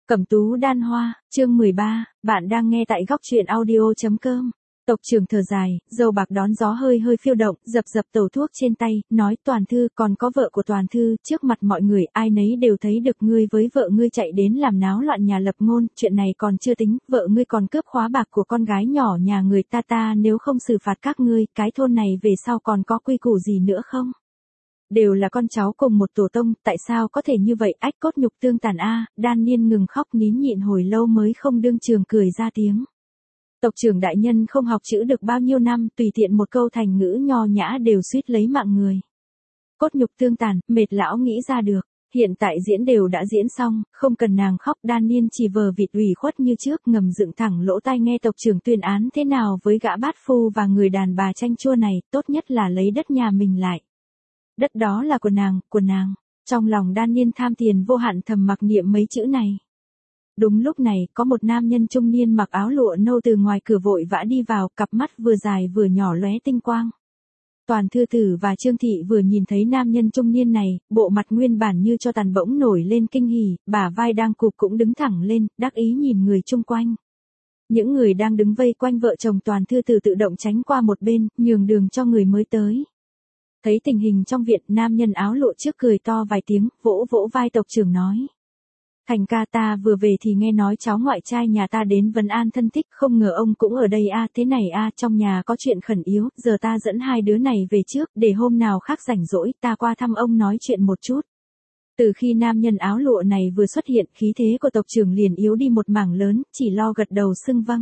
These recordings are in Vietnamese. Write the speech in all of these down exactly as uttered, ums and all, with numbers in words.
Cẩm tú đan hoa, chương mười ba, bạn đang nghe tại góc truyện audio.com. Tộc trưởng thở dài, dâu bạc đón gió hơi hơi phiêu động, dập dập tẩu thuốc trên tay, nói Toàn Thư còn có vợ của Toàn Thư, trước mặt mọi người ai nấy đều thấy được ngươi với vợ ngươi chạy đến làm náo loạn nhà lập ngôn, chuyện này còn chưa tính, vợ ngươi còn cướp khóa bạc của con gái nhỏ nhà người ta ta nếu không xử phạt các ngươi, cái thôn này về sau còn có quy củ gì nữa không? Đều là con cháu cùng một tổ tông, tại sao có thể như vậy, ách cốt nhục tương tàn a. Đan Niên ngừng khóc nín nhịn hồi lâu mới không đương trường cười ra tiếng. Tộc trưởng đại nhân không học chữ được bao nhiêu năm, tùy tiện một câu thành ngữ nho nhã đều suýt lấy mạng người. Cốt nhục tương tàn, mệt lão nghĩ ra được, hiện tại diễn đều đã diễn xong, không cần nàng khóc. Đan Niên chỉ vờ vịt ủy khuất như trước, ngầm dựng thẳng lỗ tai nghe tộc trưởng tuyên án thế nào với gã bát phu và người đàn bà chanh chua này, tốt nhất là lấy đất nhà mình lại. Đất đó là của nàng, của nàng. Trong lòng Đan Niên tham tiền vô hạn thầm mặc niệm mấy chữ này. Đúng lúc này, có một nam nhân trung niên mặc áo lụa nâu từ ngoài cửa vội vã đi vào, cặp mắt vừa dài vừa nhỏ lóe tinh quang. Toàn Thư Tử và Trương Thị vừa nhìn thấy nam nhân trung niên này, bộ mặt nguyên bản như cho tàn bỗng nổi lên kinh hỉ, bả vai đang cụp cũng đứng thẳng lên, đắc ý nhìn người chung quanh. Những người đang đứng vây quanh vợ chồng Toàn Thư Tử tự động tránh qua một bên, nhường đường cho người mới tới. Thấy tình hình trong viện, nam nhân áo lụa trước cười to vài tiếng, vỗ vỗ vai tộc trưởng nói. Thành ca, ta vừa về thì nghe nói cháu ngoại trai nhà ta đến vấn an thân thích, không ngờ ông cũng ở đây a. Thế này a, trong nhà có chuyện khẩn yếu, giờ ta dẫn hai đứa này về trước, để hôm nào khác rảnh rỗi, ta qua thăm ông nói chuyện một chút. Từ khi nam nhân áo lụa này vừa xuất hiện, khí thế của tộc trưởng liền yếu đi một mảng lớn, chỉ lo gật đầu xưng vâng.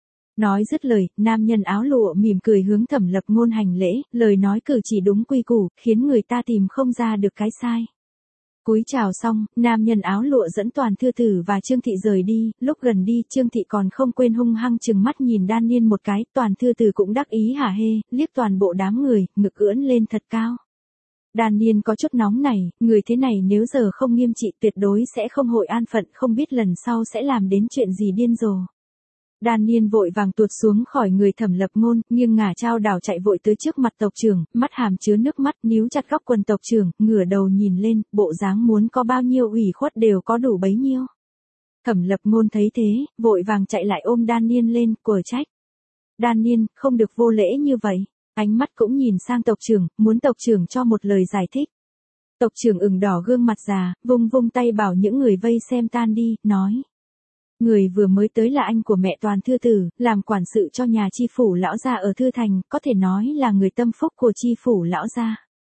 Nói dứt lời, nam nhân áo lụa mỉm cười hướng Thẩm Lập Ngôn hành lễ, lời nói cử chỉ đúng quy củ, khiến người ta tìm không ra được cái sai. Cúi chào xong, nam nhân áo lụa dẫn Toàn Thư Tử và Trương Thị rời đi, lúc gần đi, Trương Thị còn không quên hung hăng chừng mắt nhìn Đan Niên một cái, Toàn Thư Tử cũng đắc ý hả hê, liếc toàn bộ đám người, ngực ưỡn lên thật cao. Đan Niên có chút nóng này, người thế này nếu giờ không nghiêm trị tuyệt đối sẽ không hội an phận, không biết lần sau sẽ làm đến chuyện gì điên rồ. Đan Niên vội vàng tuột xuống khỏi người Thẩm Lập Ngôn, nghiêng ngả chao đảo chạy vội tới trước mặt tộc trưởng, mắt hàm chứa nước mắt, níu chặt góc quần tộc trưởng, ngửa đầu nhìn lên, bộ dáng muốn có bao nhiêu ủy khuất đều có đủ bấy nhiêu. Thẩm Lập Ngôn thấy thế, vội vàng chạy lại ôm Đan Niên lên, quở trách. Đan Niên, không được vô lễ như vậy. Ánh mắt cũng nhìn sang tộc trưởng, muốn tộc trưởng cho một lời giải thích. Tộc trưởng ửng đỏ gương mặt già, vung vung tay bảo những người vây xem tan đi, nói. Người vừa mới tới là anh của mẹ Toàn Thư Tử, làm quản sự cho nhà chi phủ lão gia ở Thư Thành, có thể nói là người tâm phúc của chi phủ lão gia.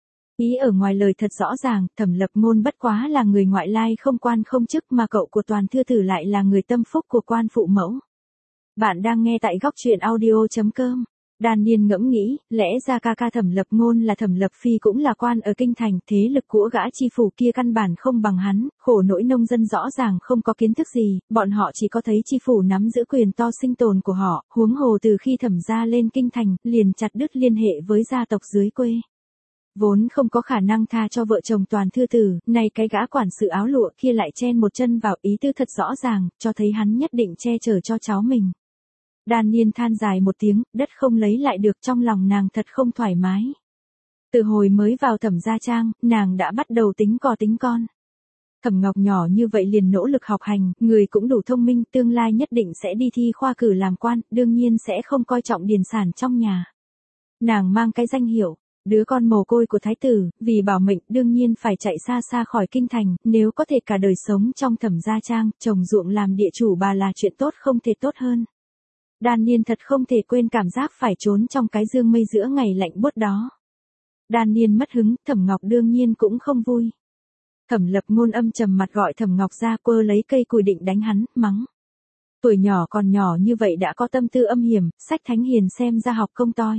Ý ở ngoài lời thật rõ ràng, Thẩm Lập Ngôn bất quá là người ngoại lai không quan không chức mà cậu của Toàn Thư Tử lại là người tâm phúc của quan phụ mẫu. Bạn đang nghe tại góc truyện audio.com. Đan Niên ngẫm nghĩ, lẽ ra ca ca Thẩm Lập Ngôn là Thẩm Lập Phi cũng là quan ở kinh thành, thế lực của gã chi phủ kia căn bản không bằng hắn, khổ nỗi nông dân rõ ràng không có kiến thức gì, bọn họ chỉ có thấy chi phủ nắm giữ quyền to sinh tồn của họ, huống hồ từ khi Thẩm gia lên kinh thành, liền chặt đứt liên hệ với gia tộc dưới quê. Vốn không có khả năng tha cho vợ chồng Toàn Thư Tử, nay cái gã quản sự áo lụa kia lại chen một chân vào, ý tư thật rõ ràng, cho thấy hắn nhất định che chở cho cháu mình. Đan Niên than dài một tiếng, đất không lấy lại được, trong lòng nàng thật không thoải mái. Từ hồi mới vào Thẩm gia trang, nàng đã bắt đầu tính cò tính con. Thẩm Ngọc nhỏ như vậy liền nỗ lực học hành, người cũng đủ thông minh, tương lai nhất định sẽ đi thi khoa cử làm quan, đương nhiên sẽ không coi trọng điền sản trong nhà. Nàng mang cái danh hiệu, đứa con mồ côi của thái tử, vì bảo mệnh đương nhiên phải chạy xa xa khỏi kinh thành, nếu có thể cả đời sống trong Thẩm gia trang, trồng ruộng làm địa chủ bà là chuyện tốt không thể tốt hơn. Đan Niên thật không thể quên cảm giác phải trốn trong cái dương mây giữa ngày lạnh buốt đó. Đan Niên mất hứng, Thẩm Ngọc đương nhiên cũng không vui. Thẩm Lập Ngôn âm trầm mặt gọi Thẩm Ngọc ra, quơ lấy cây cùi định đánh hắn, mắng. Tuổi nhỏ còn nhỏ như vậy đã có tâm tư âm hiểm, sách thánh hiền xem ra học công toi.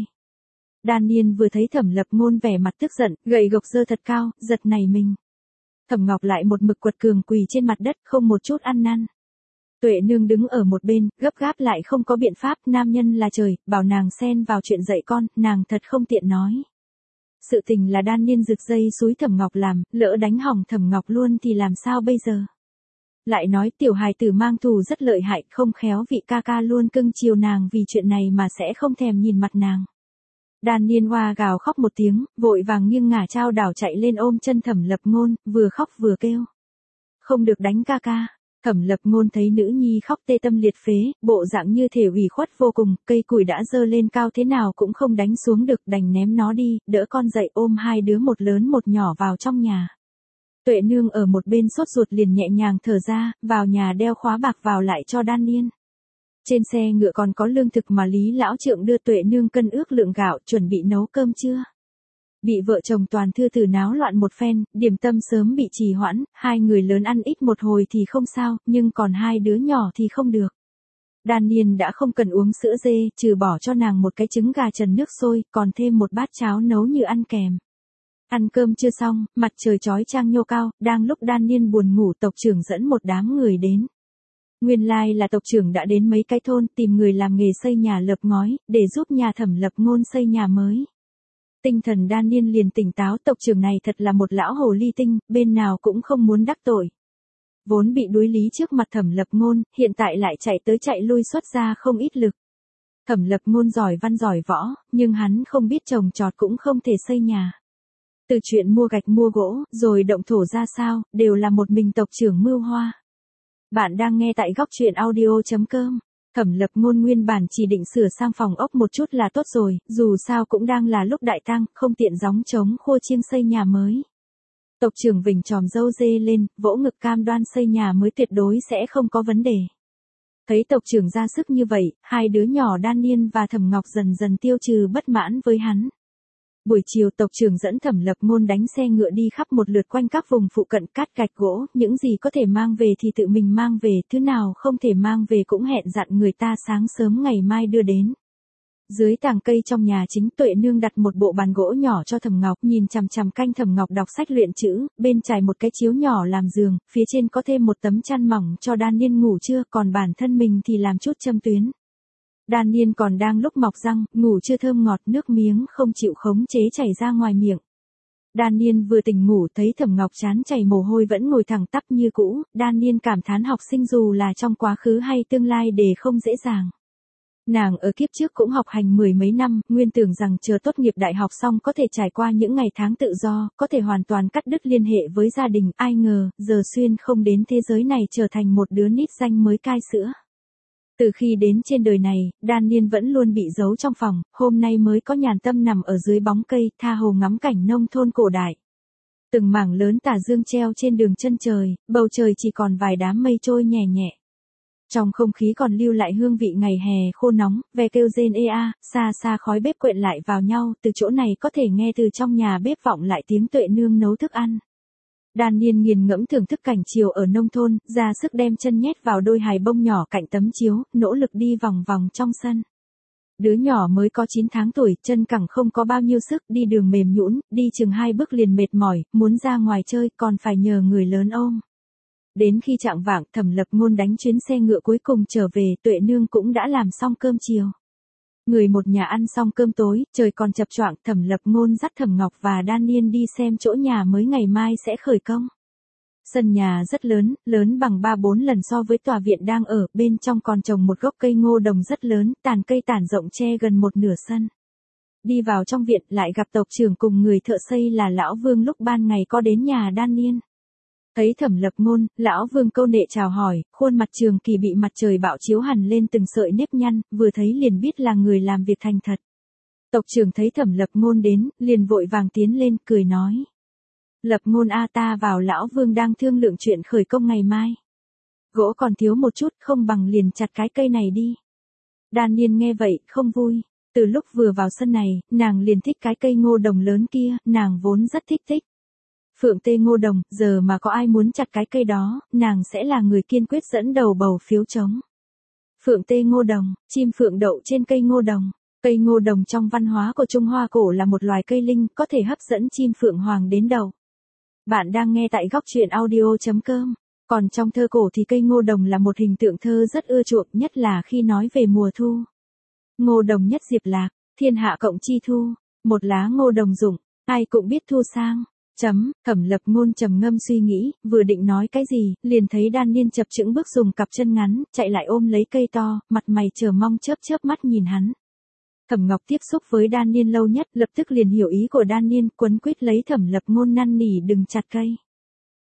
Đan Niên vừa thấy Thẩm Lập Ngôn vẻ mặt tức giận, gậy gộc giơ thật cao, giật nảy mình. Thẩm Ngọc lại một mực quật cường quỳ trên mặt đất, không một chút ăn năn. Tuệ nương đứng ở một bên, gấp gáp lại không có biện pháp, nam nhân là trời, bảo nàng xen vào chuyện dạy con, nàng thật không tiện nói. Sự tình là Đan Niên rực dây xúi Thẩm Ngọc làm, lỡ đánh hỏng Thẩm Ngọc luôn thì làm sao bây giờ? Lại nói tiểu hài tử mang thù rất lợi hại, không khéo vị ca ca luôn cưng chiều nàng vì chuyện này mà sẽ không thèm nhìn mặt nàng. Đan Niên hoa gào khóc một tiếng, vội vàng nghiêng ngả chao đảo chạy lên ôm chân Thẩm Lập Ngôn, vừa khóc vừa kêu. Không được đánh ca ca. Thẩm Lập Ngôn thấy nữ nhi khóc tê tâm liệt phế, bộ dạng như thể ủy khuất vô cùng, cây củi đã dơ lên cao thế nào cũng không đánh xuống được, đành ném nó đi, đỡ con dậy ôm hai đứa một lớn một nhỏ vào trong nhà. Tuệ Nương ở một bên sốt ruột liền nhẹ nhàng thở ra, vào nhà đeo khóa bạc vào lại cho Đan Niên. Trên xe ngựa còn có lương thực mà Lý lão trượng đưa Tuệ Nương cân ước lượng gạo, chuẩn bị nấu cơm trưa. Bị vợ chồng Toàn Thư Tử náo loạn một phen, điểm tâm sớm bị trì hoãn, hai người lớn ăn ít một hồi thì không sao, nhưng còn hai đứa nhỏ thì không được. Đan Niên đã không cần uống sữa dê, trừ bỏ cho nàng một cái trứng gà trần nước sôi, còn thêm một bát cháo nấu như ăn kèm. Ăn cơm chưa xong, mặt trời chói chang nhô cao, đang lúc Đan Niên buồn ngủ, tộc trưởng dẫn một đám người đến. Nguyên lai là tộc trưởng đã đến mấy cái thôn tìm người làm nghề xây nhà lợp ngói, để giúp nhà Thẩm Lập Ngôn xây nhà mới. Tinh thần Đan Niên liền tỉnh táo, tộc trưởng này thật là một lão hồ ly tinh, bên nào cũng không muốn đắc tội. Vốn bị đuối lý trước mặt Thẩm Lập Ngôn, hiện tại lại chạy tới chạy lui xuất ra không ít lực. Thẩm Lập Ngôn giỏi văn giỏi võ, nhưng hắn không biết trồng trọt cũng không thể xây nhà. Từ chuyện mua gạch mua gỗ, rồi động thổ ra sao, đều là một mình tộc trưởng mưu hoa. Bạn đang nghe tại góc truyện audio chấm com. Thẩm Lập Ngôn nguyên bản chỉ định sửa sang phòng ốc một chút là tốt rồi, dù sao cũng đang là lúc đại tang, không tiện gióng trống khua chiêng xây nhà mới. Tộc trưởng vểnh tròm râu dê lên, vỗ ngực cam đoan xây nhà mới tuyệt đối sẽ không có vấn đề. Thấy tộc trưởng ra sức như vậy, hai đứa nhỏ Đan Niên và Thẩm Ngọc dần dần tiêu trừ bất mãn với hắn. Buổi chiều tộc trưởng dẫn Thẩm Lập Ngôn đánh xe ngựa đi khắp một lượt quanh các vùng phụ cận, cát gạch gỗ, những gì có thể mang về thì tự mình mang về, thứ nào không thể mang về cũng hẹn dặn người ta sáng sớm ngày mai đưa đến. Dưới tàng cây trong nhà chính, Tuệ Nương đặt một bộ bàn gỗ nhỏ cho Thẩm Ngọc, nhìn chằm chằm canh Thẩm Ngọc đọc sách luyện chữ, bên trải một cái chiếu nhỏ làm giường, phía trên có thêm một tấm chăn mỏng cho Đan Niên ngủ trưa, còn bản thân mình thì làm chút châm tuyến. Đan Niên còn đang lúc mọc răng, ngủ chưa thơm ngọt, nước miếng không chịu khống chế chảy ra ngoài miệng. Đan Niên vừa tỉnh ngủ thấy Thẩm Ngọc trán chảy mồ hôi vẫn ngồi thẳng tắp như cũ, Đan Niên cảm thán học sinh dù là trong quá khứ hay tương lai đều không dễ dàng. Nàng ở kiếp trước cũng học hành mười mấy năm, nguyên tưởng rằng chờ tốt nghiệp đại học xong có thể trải qua những ngày tháng tự do, có thể hoàn toàn cắt đứt liên hệ với gia đình, ai ngờ, giờ xuyên không đến thế giới này trở thành một đứa nít danh mới cai sữa. Từ khi đến trên đời này, Đan Niên vẫn luôn bị giấu trong phòng, hôm nay mới có nhàn tâm nằm ở dưới bóng cây, tha hồ ngắm cảnh nông thôn cổ đại. Từng mảng lớn tà dương treo trên đường chân trời, bầu trời chỉ còn vài đám mây trôi nhẹ nhẹ. Trong không khí còn lưu lại hương vị ngày hè khô nóng, ve kêu rên ê a, xa xa khói bếp quện lại vào nhau, từ chỗ này có thể nghe từ trong nhà bếp vọng lại tiếng Tuệ Nương nấu thức ăn. Đan Niên nghiền ngẫm thưởng thức cảnh chiều ở nông thôn, ra sức đem chân nhét vào đôi hài bông nhỏ cạnh tấm chiếu, nỗ lực đi vòng vòng trong sân. Đứa nhỏ mới có chín tháng tuổi, chân cẳng không có bao nhiêu sức, đi đường mềm nhũn, đi chừng hai bước liền mệt mỏi, muốn ra ngoài chơi còn phải nhờ người lớn ôm. Đến khi chạng vạng, Thẩm Lập Ngôn đánh chuyến xe ngựa cuối cùng trở về, Tuệ Nương cũng đã làm xong cơm chiều. Người một nhà ăn xong cơm tối, trời còn chập choạng, Thẩm Lập Ngôn dắt Thẩm Ngọc và Đan Niên đi xem chỗ nhà mới ngày mai sẽ khởi công. Sân nhà rất lớn, lớn bằng ba bốn lần so với tòa viện đang ở, bên trong còn trồng một gốc cây ngô đồng rất lớn, tàn cây tản rộng che gần một nửa sân. Đi vào trong viện lại gặp tộc trưởng cùng người thợ xây là Lão Vương lúc ban ngày có đến nhà Đan Niên. Thấy Thẩm Lập Ngôn, Lão Vương câu nệ chào hỏi, khuôn mặt Trường Kỳ bị mặt trời bạo chiếu hằn lên từng sợi nếp nhăn, vừa thấy liền biết là người làm việc thành thật. Tộc trưởng thấy Thẩm Lập Ngôn đến, liền vội vàng tiến lên, cười nói. Lập Ngôn a, ta vào Lão Vương đang thương lượng chuyện khởi công ngày mai. Gỗ còn thiếu một chút, không bằng liền chặt cái cây này đi. Đan Niên nghe vậy, không vui. Từ lúc vừa vào sân này, nàng liền thích cái cây ngô đồng lớn kia, nàng vốn rất thích thích. Phượng tê ngô đồng, giờ mà có ai muốn chặt cái cây đó, nàng sẽ là người kiên quyết dẫn đầu bầu phiếu chống. Phượng tê ngô đồng, chim phượng đậu trên cây ngô đồng. Cây ngô đồng trong văn hóa của Trung Hoa cổ là một loài cây linh, có thể hấp dẫn chim phượng hoàng đến đầu. Bạn đang nghe tại góc truyện audio chấm com. Còn trong thơ cổ thì cây ngô đồng là một hình tượng thơ rất ưa chuộng, nhất là khi nói về mùa thu. Ngô đồng nhất diệp lạc, thiên hạ cộng chi thu, một lá ngô đồng rụng, ai cũng biết thu sang. Chấm, Thẩm Lập Ngôn trầm ngâm suy nghĩ, vừa định nói cái gì, liền thấy Đan Niên chập chững bước dùng cặp chân ngắn, chạy lại ôm lấy cây to, mặt mày chờ mong chớp chớp mắt nhìn hắn. Thẩm Ngọc tiếp xúc với Đan Niên lâu nhất, lập tức liền hiểu ý của Đan Niên, quấn quýt lấy Thẩm Lập Ngôn năn nỉ đừng chặt cây.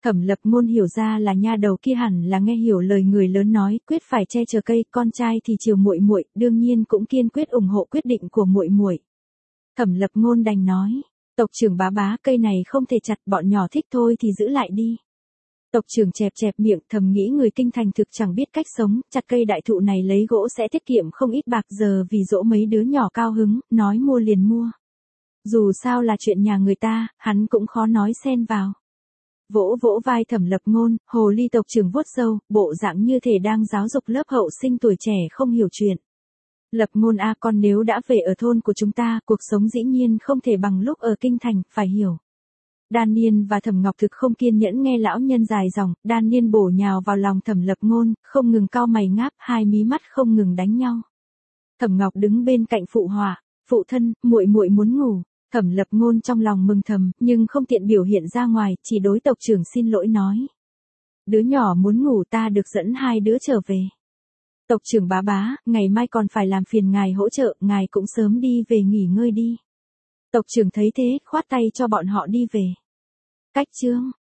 Thẩm Lập Ngôn hiểu ra là nha đầu kia hẳn là nghe hiểu lời người lớn nói, quyết phải che chở cây, con trai thì chiều muội muội, đương nhiên cũng kiên quyết ủng hộ quyết định của muội muội. Thẩm Lập Ngôn đành nói, tộc trưởng bá bá, cây này không thể chặt, bọn nhỏ thích thôi thì giữ lại đi. Tộc trưởng chẹp chẹp miệng, thầm nghĩ người kinh thành thực chẳng biết cách sống, chặt cây đại thụ này lấy gỗ sẽ tiết kiệm không ít bạc, giờ vì dỗ mấy đứa nhỏ cao hứng, nói mua liền mua. Dù sao là chuyện nhà người ta, hắn cũng khó nói xen vào. Vỗ vỗ vai Thẩm Lập Ngôn, hồ ly tộc trưởng vuốt râu, bộ dạng như thể đang giáo dục lớp hậu sinh tuổi trẻ không hiểu chuyện. Lập Ngôn a, con nếu đã về ở thôn của chúng ta, cuộc sống dĩ nhiên không thể bằng lúc ở kinh thành, phải hiểu. Đan Niên và Thẩm Ngọc thực không kiên nhẫn nghe lão nhân dài dòng, Đan Niên bổ nhào vào lòng Thẩm Lập Ngôn, không ngừng cau mày ngáp, hai mí mắt không ngừng đánh nhau. Thẩm Ngọc đứng bên cạnh phụ họa, phụ thân, muội muội muốn ngủ. Thẩm Lập Ngôn trong lòng mừng thầm, nhưng không tiện biểu hiện ra ngoài, chỉ đối tộc trưởng xin lỗi nói. Đứa nhỏ muốn ngủ, ta được dẫn hai đứa trở về. Tộc trưởng bá bá, ngày mai còn phải làm phiền ngài hỗ trợ, ngài cũng sớm đi về nghỉ ngơi đi. Tộc trưởng thấy thế, khoát tay cho bọn họ đi về. Cách chương